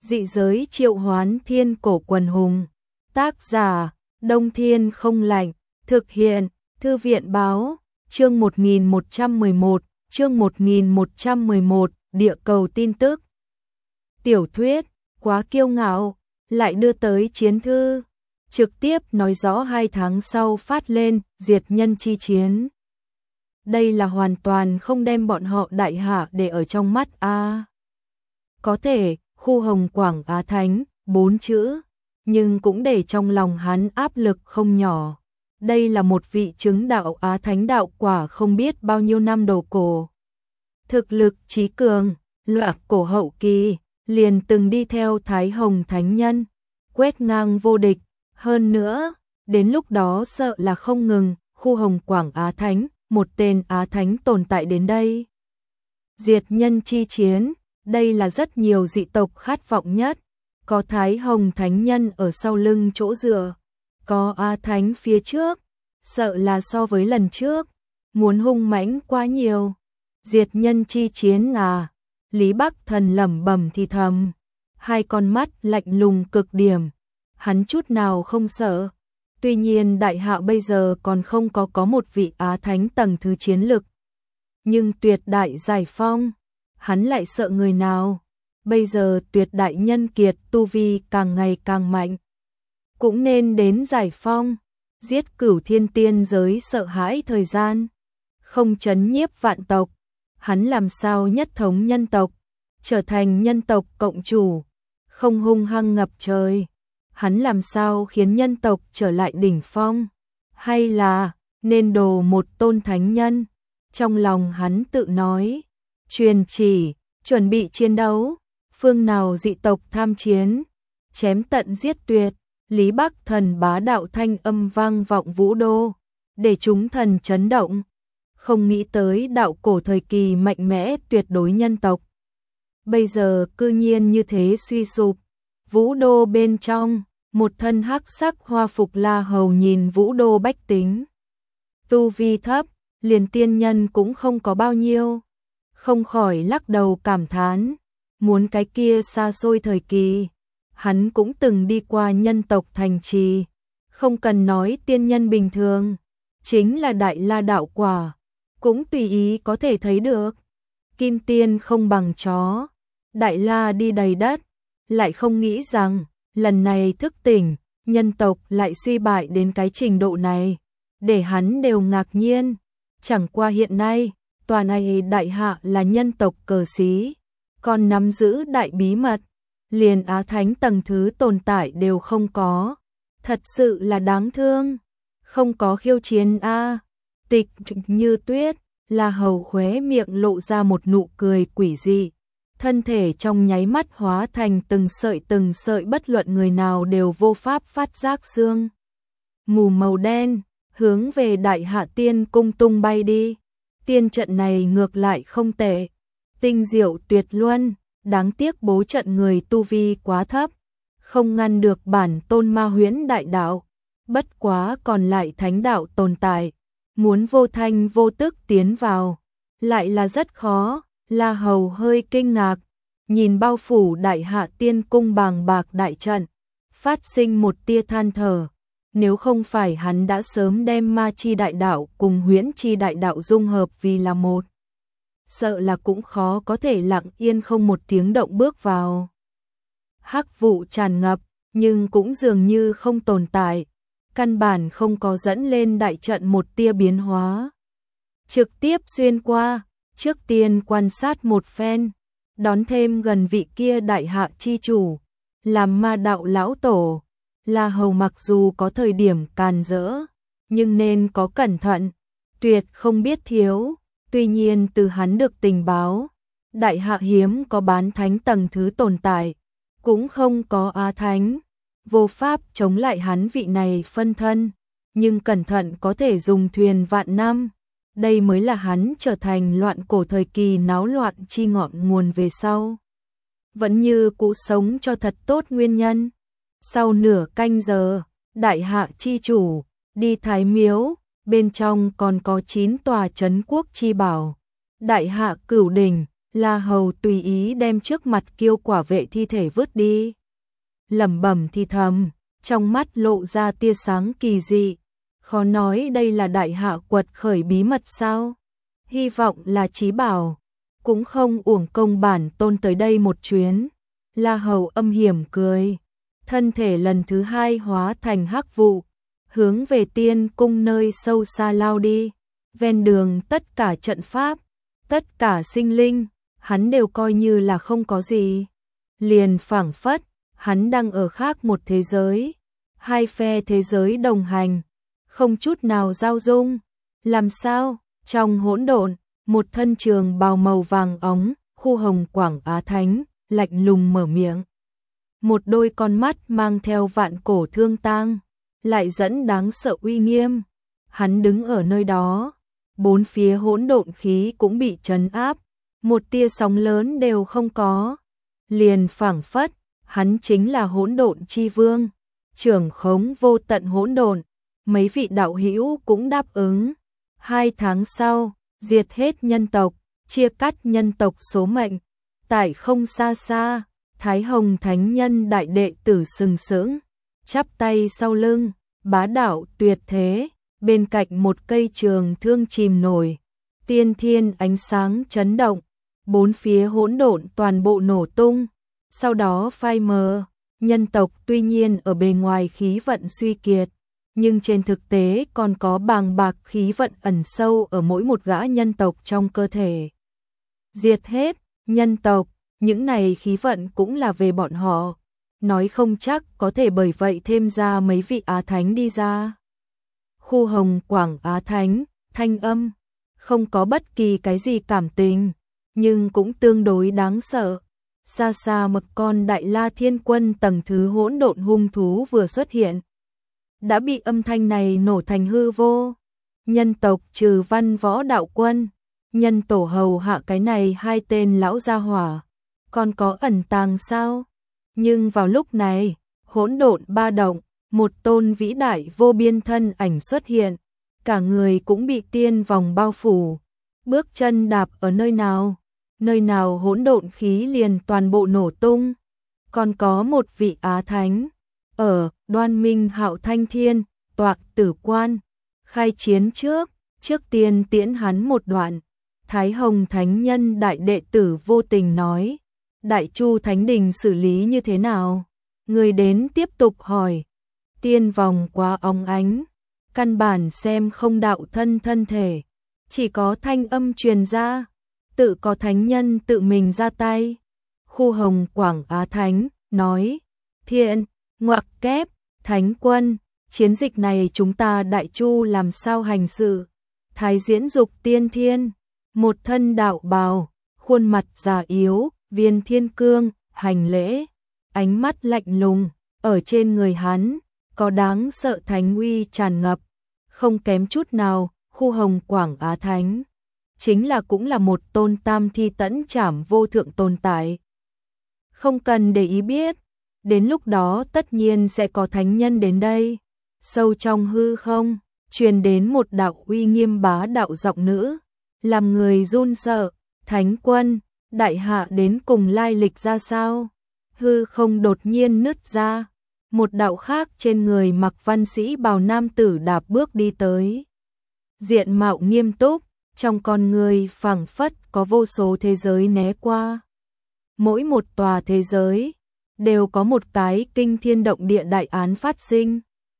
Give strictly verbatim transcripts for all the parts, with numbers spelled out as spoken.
Dị giới triệu hoán thiên cổ quần hùng. Tác giả, Đông Thiên Không Lạnh. Thực hiện, Thư viện báo. Chương một nghìn một trăm mười một, chương một nghìn một trăm mười một, địa cầu tin tức. Tiểu thuyết, quá kiêu ngạo, lại đưa tới chiến thư. Trực tiếp nói rõ hai tháng sau phát lên, diệt nhân chi chiến. Đây là hoàn toàn không đem bọn họ đại hạ để ở trong mắt a. À, có thể, khu Hồng Quảng Á Thánh, bốn chữ, nhưng cũng để trong lòng hắn áp lực không nhỏ. Đây là một vị chứng đạo Á Thánh đạo quả không biết bao nhiêu năm đầu cổ. Thực lực trí cường, loạt cổ hậu kỳ, liền từng đi theo Thái Hồng Thánh Nhân, quét ngang vô địch. Hơn nữa, đến lúc đó sợ là không ngừng, khu Hồng Quảng Á Thánh, một tên Á Thánh tồn tại đến đây. Diệt nhân chi chiến, đây là rất nhiều dị tộc khát vọng nhất, có Thái Hồng Thánh Nhân ở sau lưng chỗ dựa, có Á Thánh phía trước, sợ là so với lần trước, muốn hung mãnh quá nhiều. Diệt nhân chi chiến à, Lý Bắc Thần lẩm bẩm thì thầm, hai con mắt lạnh lùng cực điểm, hắn chút nào không sợ. Tuy nhiên đại hạ bây giờ còn không có có một vị Á Thánh tầng thứ chiến lực. Nhưng tuyệt đại giải phong, hắn lại sợ người nào? Bây giờ tuyệt đại nhân kiệt tu vi càng ngày càng mạnh. Cũng nên đến giải phong, giết cửu thiên tiên giới sợ hãi thời gian. Không chấn nhiếp vạn tộc, hắn làm sao nhất thống nhân tộc, trở thành nhân tộc cộng chủ, không hung hăng ngập trời. Hắn làm sao khiến nhân tộc trở lại đỉnh phong, hay là nên đồ một tôn thánh nhân. Trong lòng hắn tự nói, truyền chỉ, chuẩn bị chiến đấu, phương nào dị tộc tham chiến, chém tận giết tuyệt. Lý Bắc Thần bá đạo thanh âm vang vọng vũ đô, để chúng thần chấn động. Không nghĩ tới đạo cổ thời kỳ mạnh mẽ tuyệt đối nhân tộc, bây giờ cư nhiên như thế suy sụp. Vũ đô bên trong, một thân hắc sắc hoa phục La Hầu nhìn vũ đô bách tính. Tu vi thấp, liền tiên nhân cũng không có bao nhiêu. Không khỏi lắc đầu cảm thán, muốn cái kia xa xôi thời kỳ. Hắn cũng từng đi qua nhân tộc thành trì. Không cần nói tiên nhân bình thường, chính là đại la đạo quả, cũng tùy ý có thể thấy được. Kim tiên không bằng chó, đại la đi đầy đất. Lại không nghĩ rằng, lần này thức tỉnh, nhân tộc lại suy bại đến cái trình độ này, để hắn đều ngạc nhiên. Chẳng qua hiện nay, tòa này đại hạ là nhân tộc cờ xí, còn nắm giữ đại bí mật, liền Á Thánh tầng thứ tồn tại đều không có. Thật sự là đáng thương, không có khiêu chiến a. Tịch Như Tuyết, La Hầu khóe miệng lộ ra một nụ cười quỷ dị. Thân thể trong nháy mắt hóa thành từng sợi từng sợi bất luận người nào đều vô pháp phát giác xương mù màu đen, hướng về Đại Hạ Tiên Cung tung bay đi. Tiên trận này ngược lại không tệ, tinh diệu tuyệt luân, đáng tiếc bố trận người tu vi quá thấp, không ngăn được bản tôn ma huyễn đại đạo. Bất quá còn lại thánh đạo tồn tại, muốn vô thanh vô tức tiến vào, lại là rất khó. La Hầu hơi kinh ngạc, nhìn bao phủ Đại Hạ Tiên Cung bàng bạc đại trận, phát sinh một tia than thở. Nếu không phải hắn đã sớm đem ma chi đại đạo cùng huyễn chi đại đạo dung hợp vì là một, sợ là cũng khó có thể lặng yên không một tiếng động bước vào. Hắc vụ tràn ngập, nhưng cũng dường như không tồn tại, căn bản không có dẫn lên đại trận một tia biến hóa. Trực tiếp xuyên qua, trước tiên quan sát một phen, đón thêm gần vị kia đại hạ chi chủ, làm ma đạo lão tổ. La Hầu mặc dù có thời điểm càn rỡ, nhưng nên có cẩn thận, tuyệt không biết thiếu. Tuy nhiên từ hắn được tình báo, đại hạ hiếm có bán thánh tầng thứ tồn tại, cũng không có Á Thánh, vô pháp chống lại hắn vị này phân thân, nhưng cẩn thận có thể dùng thuyền vạn năm. Đây mới là hắn trở thành loạn cổ thời kỳ náo loạn chi ngọn nguồn về sau. Vẫn như cũ sống cho thật tốt nguyên nhân. Sau nửa canh giờ, đại hạ chi chủ, đi Thái Miếu, bên trong còn có chín tòa trấn quốc chi bảo. Đại hạ Cửu Đỉnh, La Hầu tùy ý đem trước mặt Kiêu Quả vệ thi thể vứt đi. Lẩm bẩm thì thầm, trong mắt lộ ra tia sáng kỳ dị. Khó nói đây là đại hạ quật khởi bí mật sao? Hy vọng là chí bảo, cũng không uổng công bản tôn tới đây một chuyến. La Hầu âm hiểm cười, thân thể lần thứ hai hóa thành hắc vụ, hướng về Tiên cung nơi sâu xa lao đi. Ven đường tất cả trận pháp, tất cả sinh linh, hắn đều coi như là không có gì. Liền phảng phất, hắn đang ở khác một thế giới. Hai phe thế giới đồng hành, không chút nào giao dung. Làm sao? Trong hỗn độn, một thân trường bào màu vàng óng, Khu Hồng Quảng Á Thánh, lạnh lùng mở miệng. Một đôi con mắt mang theo vạn cổ thương tang, lại dẫn đáng sợ uy nghiêm. Hắn đứng ở nơi đó, bốn phía hỗn độn khí cũng bị trấn áp, một tia sóng lớn đều không có. Liền phảng phất, hắn chính là hỗn độn chi vương, trưởng khống vô tận hỗn độn. Mấy vị đạo hữu cũng đáp ứng. Hai tháng sau, diệt hết nhân tộc, chia cắt nhân tộc số mệnh. Tại không xa xa, Thái Hồng Thánh Nhân đại đệ tử sừng sững, chắp tay sau lưng, bá đạo tuyệt thế, bên cạnh một cây trường thương chìm nổi, tiên thiên ánh sáng chấn động, bốn phía hỗn độn toàn bộ nổ tung, sau đó phai mờ. Nhân tộc tuy nhiên ở bề ngoài khí vận suy kiệt, nhưng trên thực tế còn có bàng bạc khí vận ẩn sâu ở mỗi một gã nhân tộc trong cơ thể. Diệt hết nhân tộc, những này khí vận cũng là về bọn họ, nói không chắc có thể bởi vậy thêm ra mấy vị Á Thánh đi ra. Khu Hồng Quảng Á Thánh, thanh âm, không có bất kỳ cái gì cảm tình, nhưng cũng tương đối đáng sợ. Xa xa một con Đại La Thiên Quân tầng thứ hỗn độn hung thú vừa xuất hiện, đã bị âm thanh này nổ thành hư vô. Nhân tộc trừ Văn Võ đạo quân, nhân tổ hầu hạ cái này hai tên lão gia hỏa, còn có ẩn tàng sao? Nhưng vào lúc này, hỗn độn ba động, một tôn vĩ đại vô biên thân ảnh xuất hiện, cả người cũng bị tiên vòng bao phủ. Bước chân đạp ở nơi nào, nơi nào hỗn độn khí liền toàn bộ nổ tung. Còn có một vị Á Thánh, ở Đoan Minh Hạo Thanh Thiên, Toạc Tử Quan, khai chiến trước, trước tiên tiễn hắn một đoạn. Thái Hồng Thánh Nhân đại đệ tử vô tình nói, Đại Chu Thánh Đình xử lý như thế nào? Người đến tiếp tục hỏi. Tiên vòng quá óng ánh, căn bản xem không đạo thân thân thể, chỉ có thanh âm truyền ra, tự có thánh nhân tự mình ra tay. Khu Hồng Quảng Á Thánh nói, thiện, ngoặc kép, Thánh Quân, chiến dịch này chúng ta Đại Chu làm sao hành sự? Thái Diễn Dục Tiên Thiên, một thân đạo bào, khuôn mặt già yếu, Viên Thiên Cương, hành lễ, ánh mắt lạnh lùng, ở trên người hắn, có đáng sợ thánh uy tràn ngập, không kém chút nào. Khu Hồng Quảng Á Thánh, chính là cũng là một tôn tam thi tẫn trảm vô thượng tồn tại. Không cần để ý biết, đến lúc đó tất nhiên sẽ có thánh nhân đến đây. Sâu trong hư không, truyền đến một đạo uy nghiêm bá đạo giọng nữ, làm người run sợ. Thánh Quân, đại hạ đến cùng lai lịch ra sao? Hư không đột nhiên nứt ra, một đạo khác trên người mặc văn sĩ bào nam tử đạp bước đi tới. Diện mạo nghiêm túc, trong con người phảng phất có vô số thế giới né qua. Mỗi một tòa thế giới đều có một cái kinh thiên động địa đại án phát sinh.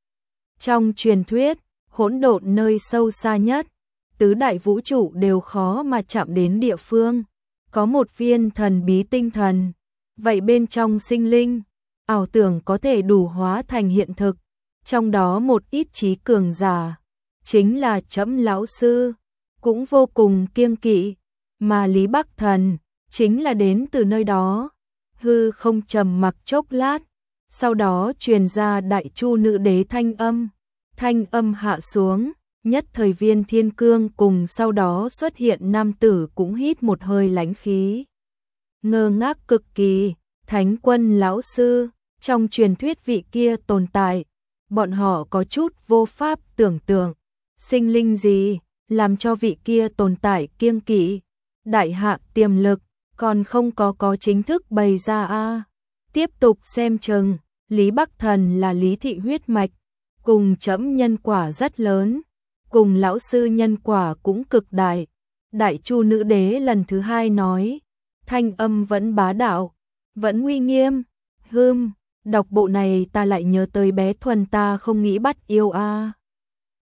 Trong truyền thuyết, hỗn độn nơi sâu xa nhất, tứ đại vũ trụ đều khó mà chạm đến địa phương, có một viên thần bí tinh thần, vậy bên trong sinh linh, ảo tưởng có thể đủ hóa thành hiện thực, trong đó một ít trí cường giả, chính là Trẫm lão sư, cũng vô cùng kiêng kỵ, mà Lý Bắc Thần chính là đến từ nơi đó. Hư không trầm mặc chốc lát, sau đó truyền ra Đại Chu nữ đế thanh âm, thanh âm hạ xuống, nhất thời Viên Thiên Cương cùng sau đó xuất hiện nam tử cũng hít một hơi lãnh khí. Ngơ ngác cực kỳ, Thánh Quân lão sư, trong truyền thuyết vị kia tồn tại, bọn họ có chút vô pháp tưởng tượng, sinh linh gì làm cho vị kia tồn tại kiêng kỵ. Đại hạ tiềm lực, còn không có có chính thức bày ra a. Tiếp tục xem chừng, Lý Bắc Thần là Lý thị huyết mạch, cùng trẫm nhân quả rất lớn, cùng lão sư nhân quả cũng cực đại. Đại Chu nữ đế lần thứ hai nói, thanh âm vẫn bá đạo, vẫn uy nghiêm. Hừm, đọc bộ này ta lại nhớ tới bé Thuần ta không nghĩ bắt yêu a.